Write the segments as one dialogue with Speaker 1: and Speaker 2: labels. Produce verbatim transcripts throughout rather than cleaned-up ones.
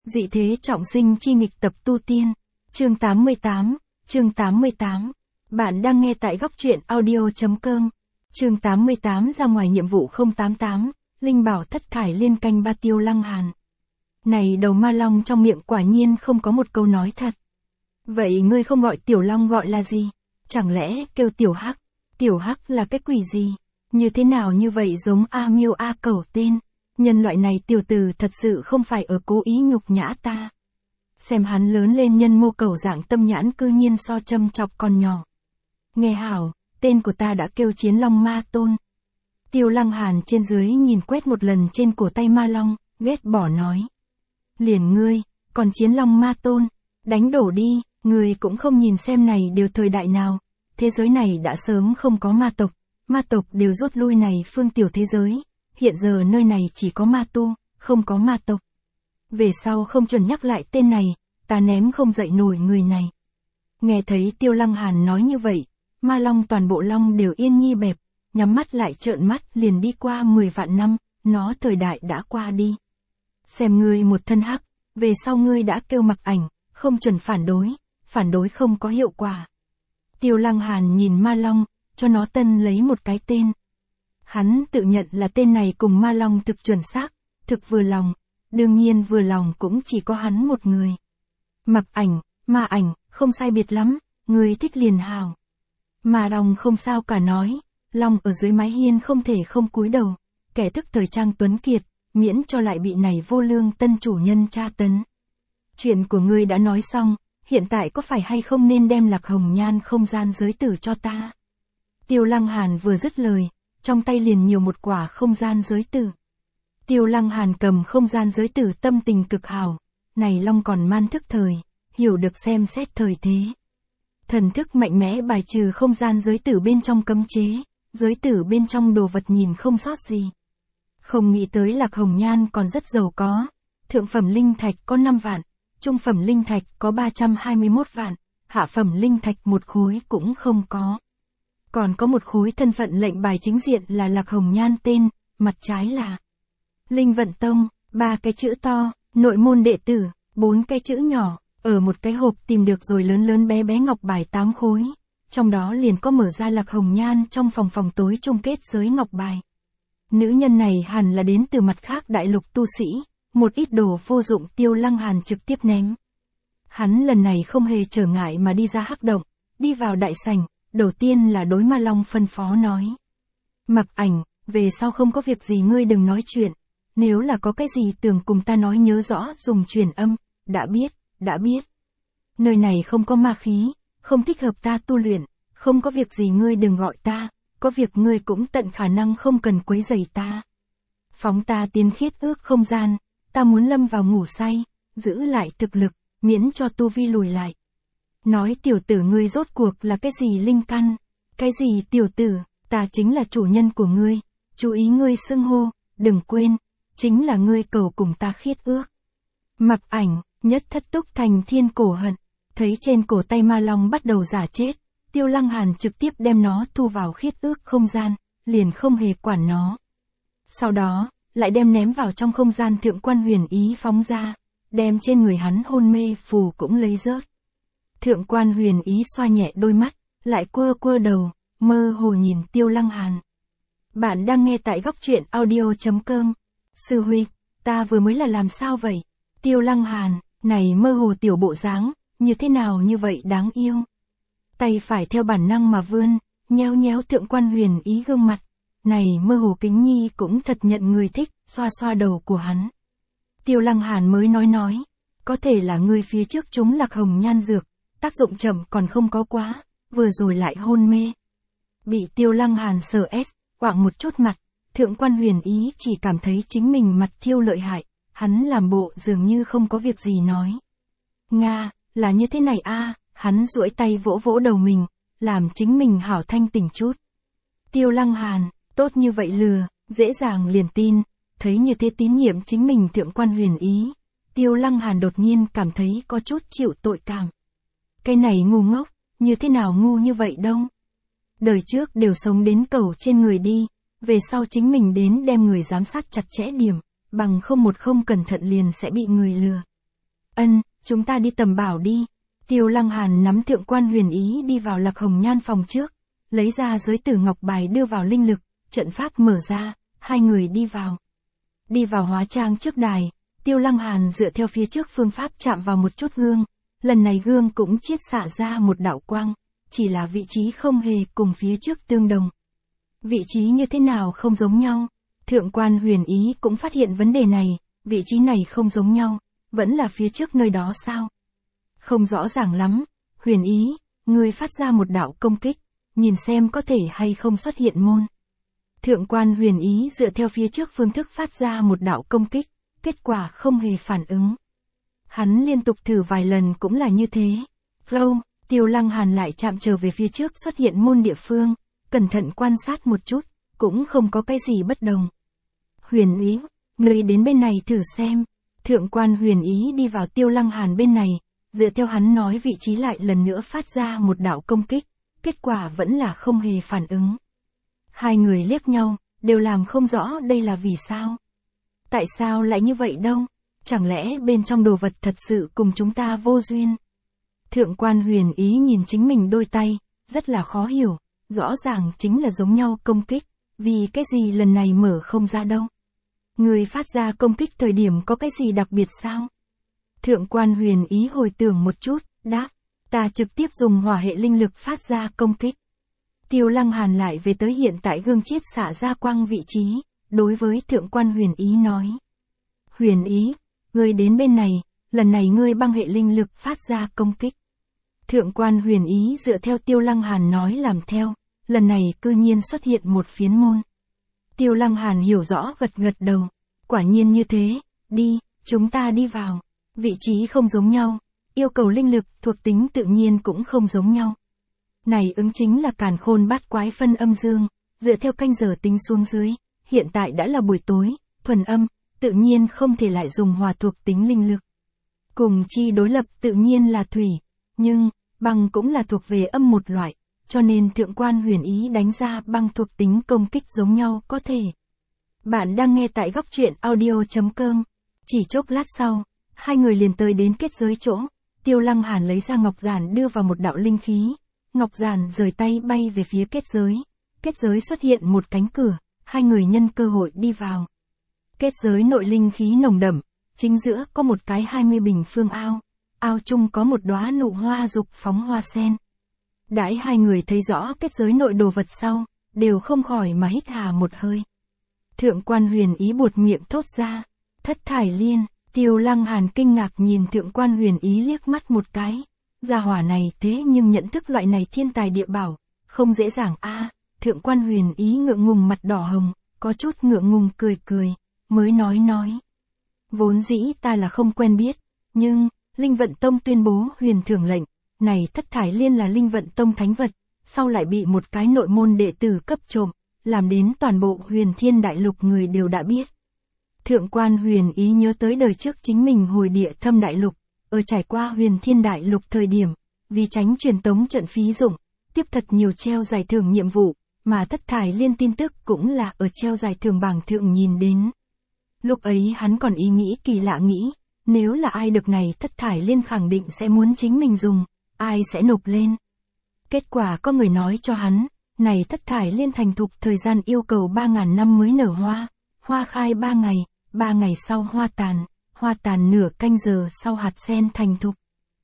Speaker 1: Dị thế trọng sinh chi nghịch tập tu tiên. Chương tám mươi tám, chương tám mươi tám. Bạn đang nghe tại góc truyện audio.com. Chương tám mươi tám ra ngoài nhiệm vụ không tám tám, Linh bảo thất thải liên canh ba Tiêu Lăng Hàn. Này đầu ma long trong miệng quả nhiên không có một câu nói thật. Vậy ngươi không gọi tiểu long gọi là gì? Chẳng lẽ kêu tiểu hắc? Tiểu hắc là cái quỷ gì? Như thế nào như vậy giống A Miêu A Cẩu tên? Nhân loại này tiểu tử thật sự không phải ở cố ý nhục nhã ta. Xem hắn lớn lên nhân mô cẩu dạng tâm nhãn cư nhiên so châm chọc còn nhỏ. Nghe hảo, tên của ta đã kêu Chiến Long Ma Tôn. Tiêu Lăng Hàn trên dưới nhìn quét một lần trên cổ tay ma long, ghét bỏ nói. Liền ngươi, còn Chiến Long Ma Tôn, đánh đổ đi, ngươi cũng không nhìn xem này đều thời đại nào. Thế giới này đã sớm không có ma tộc, ma tộc đều rút lui này phương tiểu thế giới. Hiện giờ nơi này chỉ có ma tu, không có ma tộc. Về sau không chuẩn nhắc lại tên này, ta ném không dậy nổi người này. Nghe thấy Tiêu Lăng Hàn nói như vậy, ma long toàn bộ long đều yên nhi bẹp, nhắm mắt lại trợn mắt liền đi qua mười vạn năm, nó thời đại đã qua đi. Xem ngươi một thân hắc, về sau ngươi đã kêu mặc ảnh, không chuẩn phản đối, phản đối không có hiệu quả. Tiêu Lăng Hàn nhìn ma long, cho nó tân lấy một cái tên. Hắn tự nhận là tên này cùng ma long thực chuẩn xác, thực vừa lòng, đương nhiên vừa lòng cũng chỉ có hắn một người. Mặc ảnh, ma ảnh, không sai biệt lắm, người thích liền hào. Ma long không sao cả nói, long ở dưới mái hiên không thể không cúi đầu, kẻ thức thời trang tuấn kiệt, miễn cho lại bị này vô lương tân chủ nhân tra tấn. Chuyện của ngươi đã nói xong, hiện tại có phải hay không nên đem Lạc Hồng Nhan không gian giới tử cho ta? Tiêu Lăng Hàn vừa dứt lời, trong tay liền nhiều một quả không gian giới tử. Tiêu Lăng Hàn cầm không gian giới tử tâm tình cực hảo, này long còn man thức thời, hiểu được xem xét thời thế. Thần thức mạnh mẽ bài trừ không gian giới tử bên trong cấm chế, giới tử bên trong đồ vật nhìn không sót gì. Không nghĩ tới Lạc Hồng Nhan còn rất giàu có, thượng phẩm linh thạch có năm vạn, trung phẩm linh thạch có ba trăm hai mươi mốt vạn, hạ phẩm linh thạch một khối cũng không có. Còn có một khối thân phận lệnh bài chính diện là Lạc Hồng Nhan tên, mặt trái là Linh Vận Tông, ba cái chữ to, nội môn đệ tử, bốn cái chữ nhỏ, ở một cái hộp tìm được rồi lớn lớn bé bé ngọc bài tám khối, trong đó liền có mở ra Lạc Hồng Nhan trong phòng phòng tối chung kết giới ngọc bài. Nữ nhân này hẳn là đến từ mặt khác đại lục tu sĩ, một ít đồ vô dụng Tiêu Lăng Hàn trực tiếp ném. Hắn lần này không hề trở ngại mà đi ra hắc động, đi vào đại sảnh. Đầu tiên là đối ma long phân phó nói. Mặc ảnh, về sau không có việc gì ngươi đừng nói chuyện. Nếu là có cái gì tưởng cùng ta nói nhớ rõ dùng truyền âm. Đã biết, đã biết. Nơi này không có ma khí, không thích hợp ta tu luyện. Không có việc gì ngươi đừng gọi ta. Có việc ngươi cũng tận khả năng không cần quấy rầy ta. Phóng ta tiến khiết ước không gian. Ta muốn lâm vào ngủ say, giữ lại thực lực, miễn cho tu vi lùi lại. Nói tiểu tử ngươi rốt cuộc là cái gì linh căn? Cái gì tiểu tử, ta chính là chủ nhân của ngươi, chú ý ngươi xưng hô, đừng quên, chính là ngươi cầu cùng ta khiết ước. Mặc ảnh, nhất thất túc thành thiên cổ hận, thấy trên cổ tay ma long bắt đầu giả chết, Tiêu Lăng Hàn trực tiếp đem nó thu vào khiết ước không gian, liền không hề quản nó. Sau đó, lại đem ném vào trong không gian thượng quan huyền ý phóng ra, đem trên người hắn hôn mê phù cũng lấy rớt. Thượng quan huyền ý xoa nhẹ đôi mắt, lại quơ quơ đầu, mơ hồ nhìn Tiêu Lăng Hàn. Bạn đang nghe tại góc truyện audio.com. Sư huynh, ta vừa mới là làm sao vậy? Tiêu Lăng Hàn, này mơ hồ tiểu bộ dáng, như thế nào như vậy đáng yêu? Tay phải theo bản năng mà vươn, nhéo nhéo thượng quan huyền ý gương mặt. Này mơ hồ kính nhi cũng thật nhận người thích, xoa xoa đầu của hắn. Tiêu Lăng Hàn mới nói nói, có thể là ngươi phía trước chúng Lạc Hồng Nhan dược. Tác dụng chậm còn không có quá, vừa rồi lại hôn mê. Bị Tiêu Lăng Hàn sờ ép, quạng một chút mặt, thượng quan huyền ý chỉ cảm thấy chính mình mặt thiêu lợi hại, hắn làm bộ dường như không có việc gì nói. Nga, là như thế này a, hắn duỗi tay vỗ vỗ đầu mình, làm chính mình hảo thanh tỉnh chút. Tiêu Lăng Hàn, tốt như vậy lừa, dễ dàng liền tin, thấy như thế tín nhiệm chính mình thượng quan huyền ý. Tiêu Lăng Hàn đột nhiên cảm thấy có chút chịu tội cảm. Cái này ngu ngốc, như thế nào ngu như vậy đâu. Đời trước đều sống đến cầu trên người đi, về sau chính mình đến đem người giám sát chặt chẽ điểm, bằng không một không cẩn thận liền sẽ bị người lừa. Ân, chúng ta đi tầm bảo đi. Tiêu Lăng Hàn nắm Thượng quan Huyền Ý đi vào Lạc Hồng Nhan phòng trước, lấy ra giới tử ngọc bài đưa vào linh lực, trận pháp mở ra, hai người đi vào. Đi vào hóa trang trước đài, Tiêu Lăng Hàn dựa theo phía trước phương pháp chạm vào một chút gương, lần này gương cũng chiết xạ ra một đạo quang, chỉ là vị trí không hề cùng phía trước tương đồng. Vị trí như thế nào không giống nhau? Thượng quan Huyền Ý cũng phát hiện vấn đề này, vị trí này không giống nhau, vẫn là phía trước nơi đó sao? Không rõ ràng lắm, Huyền Ý, ngươi phát ra một đạo công kích, nhìn xem có thể hay không xuất hiện môn. Thượng quan Huyền Ý dựa theo phía trước phương thức phát ra một đạo công kích, kết quả không hề phản ứng. Hắn liên tục thử vài lần cũng là như thế. Flow, Tiêu Lăng Hàn lại chạm trở về phía trước xuất hiện môn địa phương, cẩn thận quan sát một chút, cũng không có cái gì bất đồng. Huyền Ý, ngươi đến bên này thử xem. Thượng quan Huyền Ý đi vào Tiêu Lăng Hàn bên này, dựa theo hắn nói vị trí lại lần nữa phát ra một đạo công kích, kết quả vẫn là không hề phản ứng. Hai người liếc nhau, đều làm không rõ đây là vì sao. Tại sao lại như vậy đâu? Chẳng lẽ bên trong đồ vật thật sự cùng chúng ta vô duyên? Thượng quan Huyền Ý nhìn chính mình đôi tay, rất là khó hiểu, rõ ràng chính là giống nhau công kích, vì cái gì lần này mở không ra đâu? Người phát ra công kích thời điểm có cái gì đặc biệt sao? Thượng quan Huyền Ý hồi tưởng một chút, đáp, ta trực tiếp dùng hỏa hệ linh lực phát ra công kích. Tiêu Lăng Hàn lại về tới hiện tại gương chiết xạ ra quang vị trí, đối với Thượng quan Huyền Ý nói. Huyền Ý, ngươi đến bên này, lần này ngươi băng hệ linh lực phát ra công kích. Thượng quan Huyền Ý dựa theo Tiêu Lăng Hàn nói làm theo, lần này cư nhiên xuất hiện một phiến môn. Tiêu Lăng Hàn hiểu rõ gật gật đầu, quả nhiên như thế, đi, chúng ta đi vào. Vị trí không giống nhau, yêu cầu linh lực thuộc tính tự nhiên cũng không giống nhau. Này ứng chính là càn khôn bát quái phân âm dương, dựa theo canh giờ tính xuống dưới, hiện tại đã là buổi tối, thuần âm, tự nhiên không thể lại dùng hòa thuộc tính linh lực. Cùng chi đối lập tự nhiên là thủy, nhưng, băng cũng là thuộc về âm một loại, cho nên Thượng quan Huyền Ý đánh ra băng thuộc tính công kích giống nhau có thể. Bạn đang nghe tại góc truyện audio chấm com. Chỉ chốc lát sau, hai người liền tới đến kết giới chỗ, Tiêu Lăng Hàn lấy ra ngọc giản đưa vào một đạo linh khí, ngọc giản rời tay bay về phía kết giới, kết giới xuất hiện một cánh cửa, hai người nhân cơ hội đi vào. Kết giới nội linh khí nồng đậm, chính giữa có một cái hai mươi bình phương ao, ao chung có một đóa nụ hoa dục phóng hoa sen. Đãi hai người thấy rõ kết giới nội đồ vật sau, đều không khỏi mà hít hà một hơi. Thượng quan Huyền Ý buột miệng thốt ra, thất thải liên. Tiêu Lăng Hàn kinh ngạc nhìn Thượng quan Huyền Ý liếc mắt một cái, gia hỏa này thế nhưng nhận thức loại này thiên tài địa bảo, không dễ dàng a. À, Thượng quan Huyền Ý ngượng ngùng mặt đỏ hồng, có chút ngượng ngùng cười cười, mới nói nói. Vốn dĩ ta là không quen biết, nhưng, Linh Vận Tông tuyên bố huyền thưởng lệnh, này thất thải liên là Linh Vận Tông thánh vật, sau lại bị một cái nội môn đệ tử cấp trộm, làm đến toàn bộ Huyền Thiên Đại Lục người đều đã biết. Thượng quan Huyền Ý nhớ tới đời trước chính mình hồi địa thâm đại lục, ở trải qua Huyền Thiên Đại Lục thời điểm, vì tránh truyền tống trận phí dụng, tiếp thật nhiều treo giải thưởng nhiệm vụ, mà thất thải liên tin tức cũng là ở treo giải thưởng bảng thượng nhìn đến. Lúc ấy hắn còn ý nghĩ kỳ lạ nghĩ, nếu là ai được này thất thải liên khẳng định sẽ muốn chính mình dùng, ai sẽ nộp lên. Kết quả có người nói cho hắn, này thất thải liên thành thục thời gian yêu cầu ba ngàn năm mới nở hoa, hoa khai ba ngày. Ba ngày sau hoa tàn, hoa tàn nửa canh giờ sau hạt sen thành thục.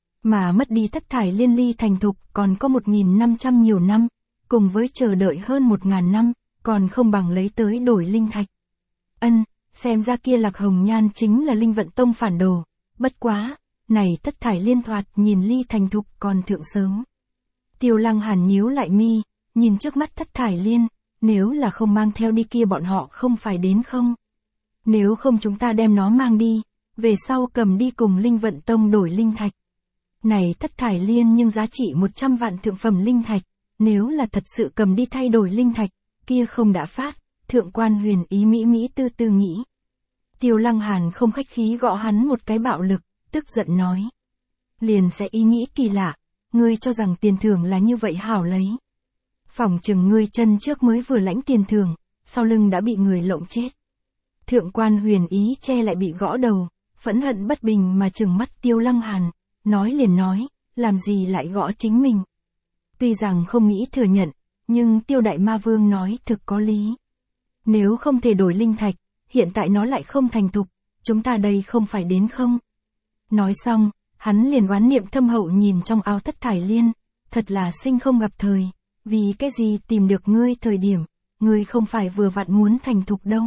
Speaker 1: Mà mất đi thất thải liên ly thành thục còn có một nghìn năm trăm nhiều năm, cùng với chờ đợi hơn một ngàn năm, còn không bằng lấy tới đổi linh thạch. Ân, xem ra kia Lạc Hồng Nhan chính là Linh Vận Tông phản đồ, bất quá, này thất thải liên thoạt nhìn ly thành thục còn thượng sớm. Tiêu Lăng Hàn nhíu lại mi, nhìn trước mắt thất thải liên, nếu là không mang theo đi kia bọn họ không phải đến không? Nếu không chúng ta đem nó mang đi, về sau cầm đi cùng Linh Vận Tông đổi linh thạch. Này thất thải liên nhưng giá trị một trăm vạn thượng phẩm linh thạch, nếu là thật sự cầm đi thay đổi linh thạch, kia không đã phát, Thượng quan Huyền Ý mỹ mỹ tư tư nghĩ. Tiêu Lăng Hàn không khách khí gõ hắn một cái bạo lực, tức giận nói. Liền sẽ ý nghĩ kỳ lạ, ngươi cho rằng tiền thưởng là như vậy hảo lấy. Phỏng chừng ngươi chân trước mới vừa lãnh tiền thưởng, sau lưng đã bị người lộng chết. Thượng quan Huyền Ý che lại bị gõ đầu, phẫn hận bất bình mà trừng mắt Tiêu Lăng Hàn, nói liền nói, làm gì lại gõ chính mình. Tuy rằng không nghĩ thừa nhận, nhưng Tiêu Đại Ma Vương nói thực có lý. Nếu không thể đổi linh thạch, hiện tại nó lại không thành thục, chúng ta đây không phải đến không? Nói xong, hắn liền oán niệm thâm hậu nhìn trong ao Thất Thải Liên, thật là sinh không gặp thời, vì cái gì tìm được ngươi thời điểm, ngươi không phải vừa vặn muốn thành thục đâu.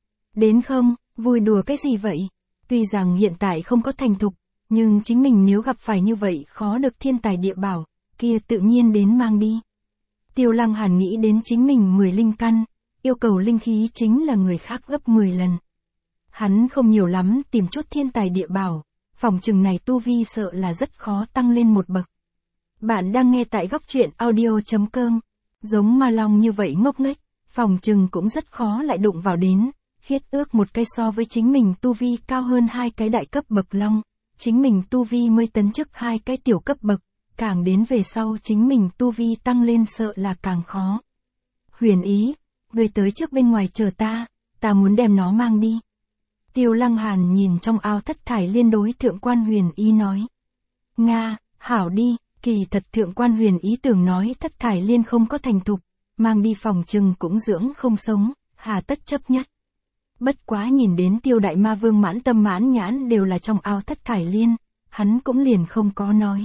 Speaker 1: Đến không, vui đùa cái gì vậy? Tuy rằng hiện tại không có thành thục, nhưng chính mình nếu gặp phải như vậy khó được thiên tài địa bảo, kia tự nhiên đến mang đi. Tiêu Lăng Hàn nghĩ đến chính mình mười linh căn, yêu cầu linh khí chính là người khác gấp mười lần. Hắn không nhiều lắm tìm chút thiên tài địa bảo, phòng chừng này tu vi sợ là rất khó tăng lên một bậc. Bạn đang nghe tại góc truyện audio chấm com, giống ma long như vậy ngốc nghếch, phòng chừng cũng rất khó lại đụng vào đến, khiết ước một cây so với chính mình tu vi cao hơn hai cái đại cấp bậc long, chính mình tu vi mới tấn chức hai cái tiểu cấp bậc, càng đến về sau chính mình tu vi tăng lên sợ là càng khó. Huyền Ý, ngươi tới trước bên ngoài chờ ta, ta muốn đem nó mang đi. Tiêu Lăng Hàn nhìn trong ao Thất Thải Liên đối Thượng Quan Huyền Ý nói. Nga, hảo đi, kỳ thật Thượng Quan Huyền Ý tưởng nói Thất Thải Liên không có thành thục, mang đi phòng chừng cũng dưỡng không sống, hà tất chấp nhất. Bất quá nhìn đến Tiêu Đại Ma Vương mãn tâm mãn nhãn đều là trong ao Thất Thải Liên, hắn cũng liền không có nói.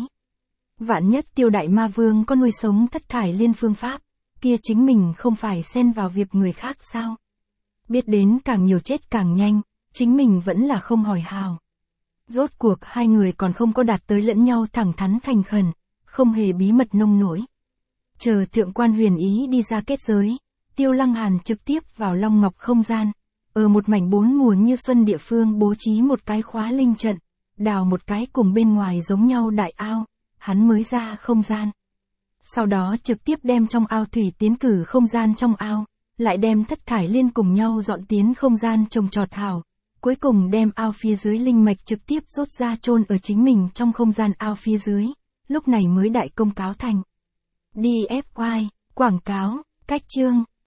Speaker 1: Vạn nhất Tiêu Đại Ma Vương có nuôi sống Thất Thải Liên phương pháp, kia chính mình không phải xen vào việc người khác sao? Biết đến càng nhiều chết càng nhanh, chính mình vẫn là không hỏi hào. Rốt cuộc hai người còn không có đạt tới lẫn nhau thẳng thắn thành khẩn, không hề bí mật nông nổi. Chờ Thượng Quan Huyền Ý đi ra kết giới, Tiêu Lăng Hàn trực tiếp vào Long Ngọc không gian, ở một mảnh bốn mùa như xuân địa phương bố trí một cái khóa linh trận, đào một cái cùng bên ngoài giống nhau đại ao, hắn mới ra không gian. Sau đó trực tiếp đem trong ao thủy tiến cử không gian trong ao, lại đem Thất Thải Liên cùng nhau dọn tiến không gian trồng trọt hảo, cuối cùng đem ao phía dưới linh mạch trực tiếp rút ra chôn ở chính mình trong không gian ao phía dưới, lúc này mới đại công cáo thành. đi ép i, quảng cáo, cách chương.